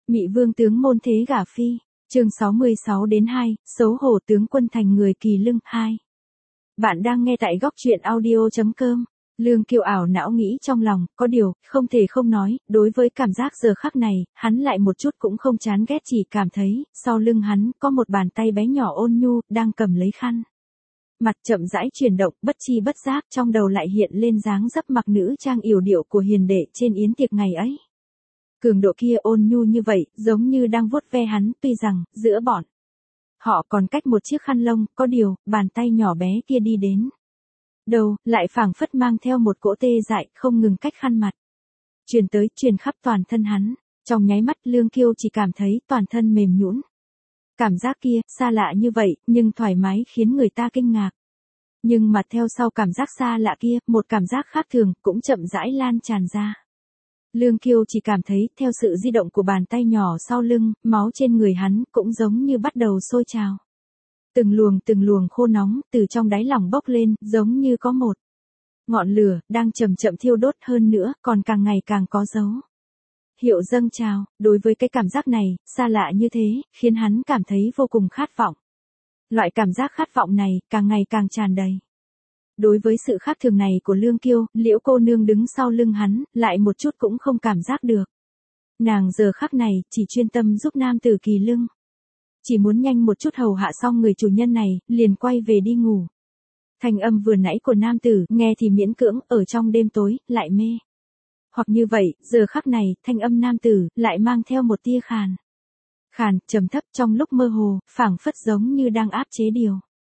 Mị vương tướng môn thế gả phi, chương 66-2, xấu hổ tướng quân thành người kỳ lưng 2. Bạn đang nghe tại góc truyện audio.com. Lương Kiều ảo não nghĩ trong lòng, có điều, không thể không nói, đối với cảm giác giờ khắc này, hắn lại một chút cũng không chán ghét, chỉ cảm thấy, sau lưng hắn, có một bàn tay bé nhỏ ôn nhu, đang cầm lấy khăn. Mặt chậm rãi chuyển động, bất chi bất giác, trong đầu lại hiện lên dáng dấp mặc nữ trang yểu điệu của hiền đệ trên yến tiệc ngày ấy. Cường độ kia ôn nhu như vậy, giống như đang vuốt ve hắn, tuy rằng, giữa bọn họ còn cách một chiếc khăn lông, có điều, bàn tay nhỏ bé kia đi đến đầu, lại phảng phất mang theo một cỗ tê dại, không ngừng cách khăn mặt. Truyền tới, truyền khắp toàn thân hắn, trong nháy mắt Lương Kiêu chỉ cảm thấy toàn thân mềm nhũn. Cảm giác kia, xa lạ như vậy, nhưng thoải mái khiến người ta kinh ngạc. Nhưng mà theo sau cảm giác xa lạ kia, một cảm giác khác thường, cũng chậm rãi lan tràn ra. Lương Kiêu chỉ cảm thấy, theo sự di động của bàn tay nhỏ sau lưng, máu trên người hắn, cũng giống như bắt đầu sôi trào. Từng luồng khô nóng, từ trong đáy lòng bốc lên, giống như có một ngọn lửa, đang chậm chậm thiêu đốt hơn nữa, còn càng ngày càng có dấu hiệu dâng trào. Đối với cái cảm giác này, xa lạ như thế, khiến hắn cảm thấy vô cùng khát vọng. Loại cảm giác khát vọng này, càng ngày càng tràn đầy. Đối với sự khác thường này của Lương Kiêu, Liễu cô nương đứng sau lưng hắn, lại một chút cũng không cảm giác được. Nàng giờ khắc này, chỉ chuyên tâm giúp nam tử kỳ lưng. Chỉ muốn nhanh một chút hầu hạ xong người chủ nhân này, liền quay về đi ngủ. Thanh âm vừa nãy của nam tử, nghe thì miễn cưỡng, ở trong đêm tối, lại mê. Hoặc như vậy, giờ khắc này, thanh âm nam tử, lại mang theo một tia khàn. Khàn, trầm thấp trong lúc mơ hồ, phảng phất giống như đang áp chế điều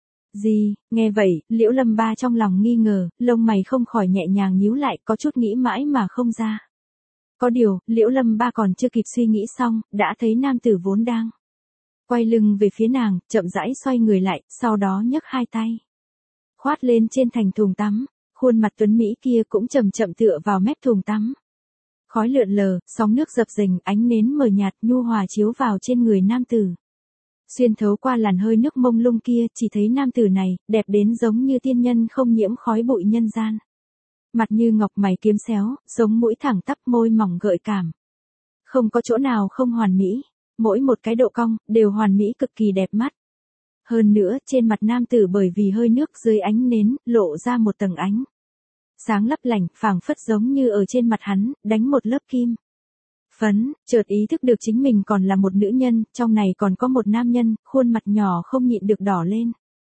gì. Nghe vậy, Liễu Lâm Ba trong lòng nghi ngờ, lông mày không khỏi nhẹ nhàng nhíu lại, có chút nghĩ mãi mà không ra. Có điều, Liễu Lâm Ba còn chưa kịp suy nghĩ xong, đã thấy nam tử vốn đang quay lưng về phía nàng, chậm rãi xoay người lại, sau đó nhấc hai tay khoát lên trên thành thùng tắm, khuôn mặt tuấn mỹ kia cũng chậm chậm tựa vào mép thùng tắm. Khói lượn lờ, sóng nước dập dềnh, ánh nến mờ nhạt nhu hòa chiếu vào trên người nam tử. Xuyên thấu qua làn hơi nước mông lung kia, chỉ thấy nam tử này, đẹp đến giống như tiên nhân không nhiễm khói bụi nhân gian. Mặt như ngọc, mày kiếm xéo, sống mũi thẳng tắp, môi mỏng gợi cảm. Không có chỗ nào không hoàn mỹ, mỗi một cái độ cong, đều hoàn mỹ cực kỳ đẹp mắt. Hơn nữa, trên mặt nam tử bởi vì hơi nước dưới ánh nến, lộ ra một tầng ánh sáng lấp lánh, phảng phất giống như ở trên mặt hắn, đánh một lớp kim phấn. Chợt ý thức được chính mình còn là một nữ nhân, trong này còn có một nam nhân, khuôn mặt nhỏ không nhịn được đỏ lên.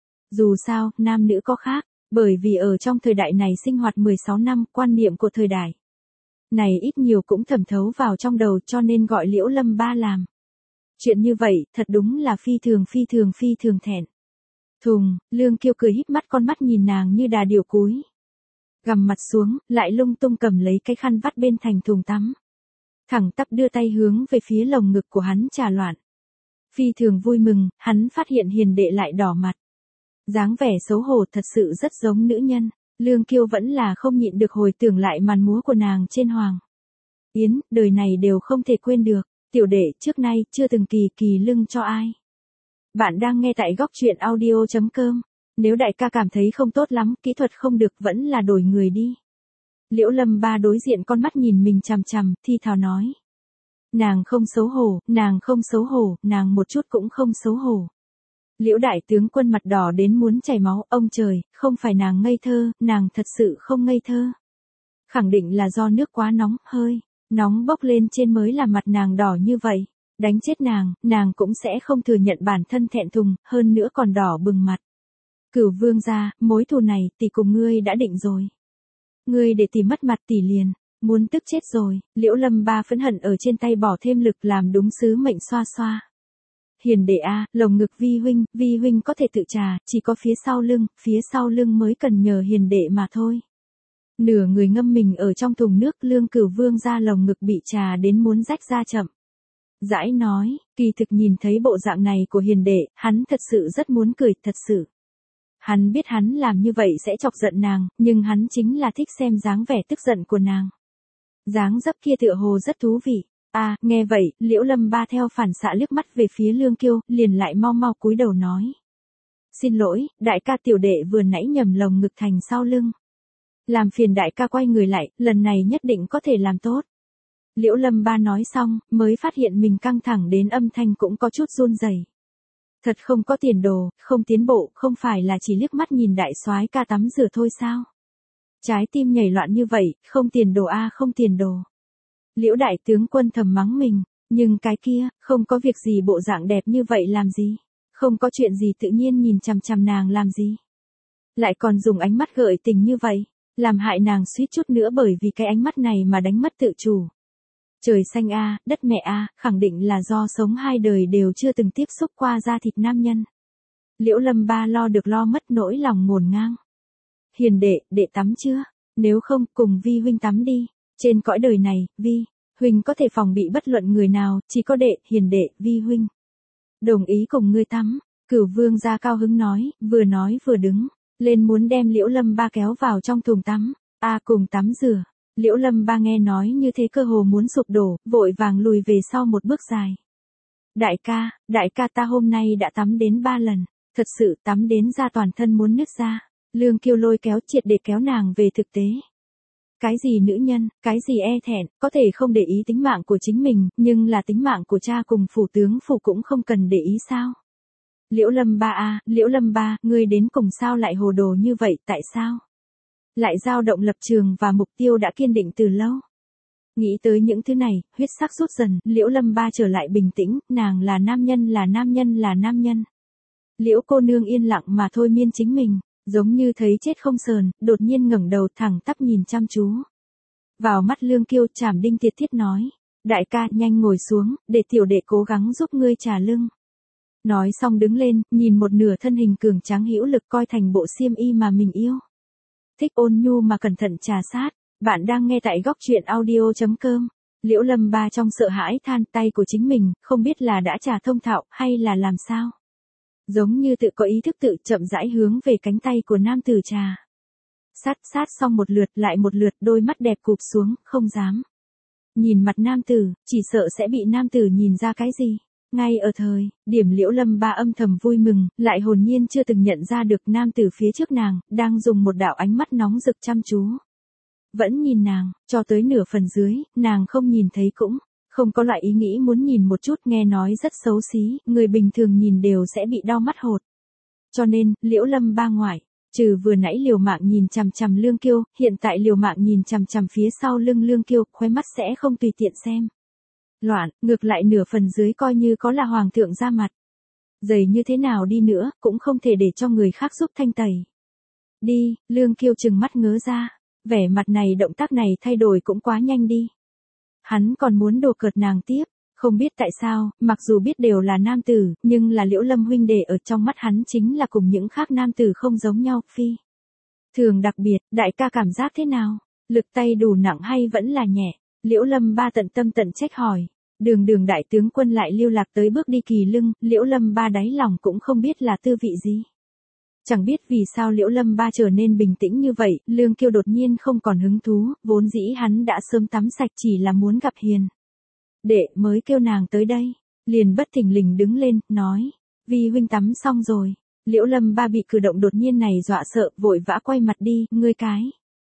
Dù sao, nam nữ có khác, bởi vì ở trong thời đại này sinh hoạt 16 năm, quan niệm của thời đại này ít nhiều cũng thẩm thấu vào trong đầu, cho nên gọi Liễu Lâm Ba làm chuyện như vậy, thật đúng là phi thường thẹn thùng. Lương Kiêu cười híp mắt, con mắt nhìn nàng như đà điểu cúi gằm mặt xuống, lại lung tung cầm lấy cái khăn vắt bên thành thùng tắm. Thẳng tắp đưa tay hướng về phía lồng ngực của hắn trà loạn. Phi thường vui mừng, hắn phát hiện hiền đệ lại đỏ mặt. Dáng vẻ xấu hổ thật sự rất giống nữ nhân. Lương Kiêu vẫn là không nhịn được hồi tưởng lại màn múa của nàng trên Hoàng Yến, đời này đều không thể quên được. Tiểu đệ trước nay chưa từng kỳ lưng cho ai. Bạn đang nghe tại góc truyện audio.com. Nếu đại ca cảm thấy không tốt lắm, kỹ thuật không được, vẫn là đổi người đi. Liễu Lâm Ba đối diện con mắt nhìn mình chằm chằm, thi thào nói. Nàng không xấu hổ, nàng một chút cũng không xấu hổ. Liễu đại tướng quân mặt đỏ đến muốn chảy máu, ông trời, không phải nàng ngây thơ, nàng thật sự không ngây thơ. Khẳng định là do nước quá nóng, hơi nóng bốc lên trên mới làm mặt nàng đỏ như vậy. Đánh chết nàng cũng sẽ không thừa nhận bản thân thẹn thùng, hơn nữa còn đỏ bừng mặt. Cửu vương gia, mối thù này, tỷ cùng ngươi đã định rồi. Ngươi để tỷ mất mặt, tỷ liền muốn tức chết rồi. Liễu Lâm Ba phẫn hận ở trên tay bỏ thêm lực, làm đúng sứ mệnh xoa xoa. Hiền đệ a, lồng ngực vi huynh có thể tự trà, chỉ có phía sau lưng mới cần nhờ hiền đệ mà thôi. Nửa người ngâm mình ở trong thùng nước, Lương Cửu vương gia lồng ngực bị trà đến muốn rách ra chậm rãi nói, kỳ thực nhìn thấy bộ dạng này của hiền đệ, hắn thật sự rất muốn cười, thật sự. Hắn biết hắn làm như vậy sẽ chọc giận nàng, nhưng hắn chính là thích xem dáng vẻ tức giận của nàng. Dáng dấp kia tựa hồ rất thú vị. Nghe vậy, Liễu Lâm Ba theo phản xạ liếc mắt về phía Lương Kiêu, liền lại mau cúi đầu nói. Xin lỗi, đại ca, tiểu đệ vừa nãy nhầm lồng ngực thành sau lưng. Làm phiền đại ca quay người lại, lần này nhất định có thể làm tốt. Liễu Lâm Ba nói xong, mới phát hiện mình căng thẳng đến âm thanh cũng có chút run rẩy. Thật không có tiền đồ, không tiến bộ, không phải là chỉ liếc mắt nhìn đại soái ca tắm rửa thôi sao? Trái tim nhảy loạn như vậy, không tiền đồ a, không tiền đồ. Liễu đại tướng quân thầm mắng mình, nhưng cái kia, không có việc gì bộ dạng đẹp như vậy làm gì? Không có chuyện gì tự nhiên nhìn chằm chằm nàng làm gì? Lại còn dùng ánh mắt gợi tình như vậy, làm hại nàng suýt chút nữa bởi vì cái ánh mắt này mà đánh mất tự chủ. Trời xanh a, đất mẹ a, khẳng định là do sống hai đời đều chưa từng tiếp xúc qua da thịt nam nhân. Liễu Lâm Ba lo được lo mất nỗi lòng ngổn ngang. Hiền đệ tắm chưa? Nếu không, cùng Vi huynh tắm đi. Trên cõi đời này, Vi huynh có thể phòng bị bất luận người nào, chỉ có hiền đệ, Vi huynh. Đồng ý cùng ngươi tắm. Cửu Vương gia cao hứng nói vừa đứng lên muốn đem Liễu Lâm Ba kéo vào trong thùng tắm. Cùng tắm rửa. Liễu Lâm Ba nghe nói như thế cơ hồ muốn sụp đổ, vội vàng lùi về sau một bước dài. Đại ca ta hôm nay đã tắm đến 3 lần, thật sự tắm đến ra toàn thân muốn nứt ra. Lương Kiêu lôi kéo triệt để kéo nàng về thực tế. Cái gì nữ nhân, cái gì e thẹn, có thể không để ý tính mạng của chính mình, nhưng là tính mạng của cha cùng phủ tướng phủ cũng không cần để ý sao? Liễu Lâm Ba, ngươi đến cùng sao lại hồ đồ như vậy, tại sao? Lại dao động lập trường và mục tiêu đã kiên định từ lâu. Nghĩ tới những thứ này, huyết sắc rút dần, Liễu Lâm Ba trở lại bình tĩnh, nàng là nam nhân. Liễu cô nương yên lặng mà thôi miên chính mình, giống như thấy chết không sờn, đột nhiên ngẩng đầu thẳng tắp nhìn chăm chú. Vào mắt Lương Kiêu chảm đinh tiệt thiết nói, đại ca nhanh ngồi xuống, để tiểu đệ cố gắng giúp ngươi trả lưng. Nói xong đứng lên, nhìn một nửa thân hình cường tráng hữu lực coi thành bộ xiêm y mà mình yêu. Thích ôn nhu mà cẩn thận trà sát, bạn đang nghe tại góc truyện audio.com. Liễu Lâm Ba trong sợ hãi than tay của chính mình, không biết là đã trà thông thạo hay là làm sao. Giống như tự có ý thức tự chậm rãi hướng về cánh tay của nam tử trà. Sát xong một lượt lại một lượt, đôi mắt đẹp cụp xuống, không dám nhìn mặt nam tử, chỉ sợ sẽ bị nam tử nhìn ra cái gì. Ngay ở thời điểm Liễu Lâm Ba âm thầm vui mừng, lại hồn nhiên chưa từng nhận ra được nam tử phía trước nàng, đang dùng một đạo ánh mắt nóng rực chăm chú. Vẫn nhìn nàng, cho tới nửa phần dưới, nàng không nhìn thấy cũng không có loại ý nghĩ muốn nhìn một chút, nghe nói rất xấu xí, người bình thường nhìn đều sẽ bị đau mắt hột. Cho nên, Liễu Lâm Ba ngoại, trừ vừa nãy liều mạng nhìn chằm chằm Lương Kiêu, hiện tại liều mạng nhìn chằm chằm phía sau lưng Lương Kiêu, khóe mắt sẽ không tùy tiện xem. Loạn, ngược lại nửa phần dưới coi như có là hoàng thượng ra mặt. Dày như thế nào đi nữa, cũng không thể để cho người khác giúp thanh tẩy. Đi, Lương Kiêu trừng mắt ngớ ra, vẻ mặt này động tác này thay đổi cũng quá nhanh đi. Hắn còn muốn đùa cợt nàng tiếp, không biết tại sao, mặc dù biết đều là nam tử, nhưng là Liễu Lâm huynh đệ ở trong mắt hắn chính là cùng những khác nam tử không giống nhau, phi thường đặc biệt, đại ca cảm giác thế nào? Lực tay đủ nặng hay vẫn là nhẹ? Liễu Lâm Ba tận tâm tận trách hỏi. Đường đại tướng quân lại lưu lạc tới bước đi kỳ lưng, Liễu Lâm Ba đáy lòng cũng không biết là tư vị gì. Chẳng biết vì sao Liễu Lâm Ba trở nên bình tĩnh như vậy, Lương Kiêu đột nhiên không còn hứng thú, vốn dĩ hắn đã sớm tắm sạch chỉ là muốn gặp Hiền đệ mới kêu nàng tới đây. Liền bất thình lình đứng lên, nói, Vi huynh tắm xong rồi. Liễu Lâm Ba bị cử động đột nhiên này dọa sợ, vội vã quay mặt đi, ngươi cái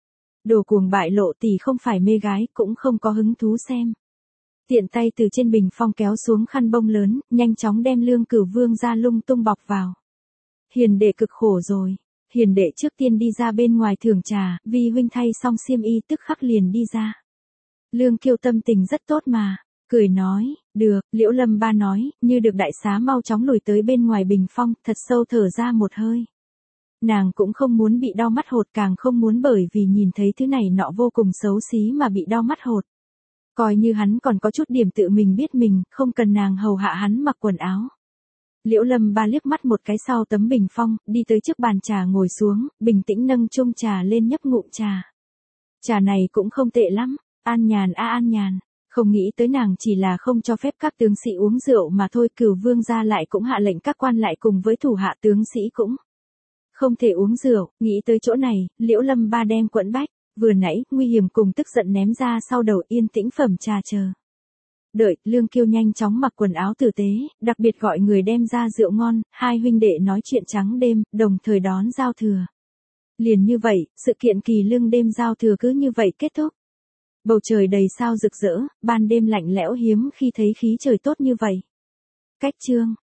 đồ cuồng bại lộ tỷ không phải mê gái, cũng không có hứng thú xem. Tiện tay từ trên bình phong kéo xuống khăn bông lớn, nhanh chóng đem Lương Cửu Vương ra lung tung bọc vào. Hiền đệ cực khổ rồi. Hiền đệ trước tiên đi ra bên ngoài thưởng trà, Vi huynh thay xong xiêm y tức khắc liền đi ra. Lương Kiêu tâm tình rất tốt mà, cười nói, được, Liễu Lâm Ba nói, như được đại xá mau chóng lùi tới bên ngoài bình phong, thật sâu thở ra một hơi. Nàng cũng không muốn bị đau mắt hột, càng không muốn bởi vì nhìn thấy thứ này nọ vô cùng xấu xí mà bị đau mắt hột. Coi như hắn còn có chút điểm tự mình biết mình, không cần nàng hầu hạ hắn mặc quần áo. Liễu Lâm Ba liếc mắt một cái sau tấm bình phong, đi tới trước bàn trà ngồi xuống, bình tĩnh nâng chung trà lên nhấp ngụm trà. Trà này cũng không tệ lắm, an nhàn an nhàn. Không nghĩ tới nàng chỉ là không cho phép các tướng sĩ uống rượu mà thôi, Cửu Vương gia lại cũng hạ lệnh các quan lại cùng với thủ hạ tướng sĩ cũng không thể uống rượu. Nghĩ tới chỗ này, Liễu Lâm Ba đem quẫn bách vừa nãy nguy hiểm cùng tức giận ném ra sau đầu, yên tĩnh phẩm trà chờ. Đợi, Lương Kiêu nhanh chóng mặc quần áo tử tế, đặc biệt gọi người đem ra rượu ngon, hai huynh đệ nói chuyện trắng đêm, đồng thời đón giao thừa. Liền như vậy, sự kiện kỳ lương đêm giao thừa cứ như vậy kết thúc. Bầu trời đầy sao rực rỡ, ban đêm lạnh lẽo hiếm khi thấy khí trời tốt như vậy. Cách chương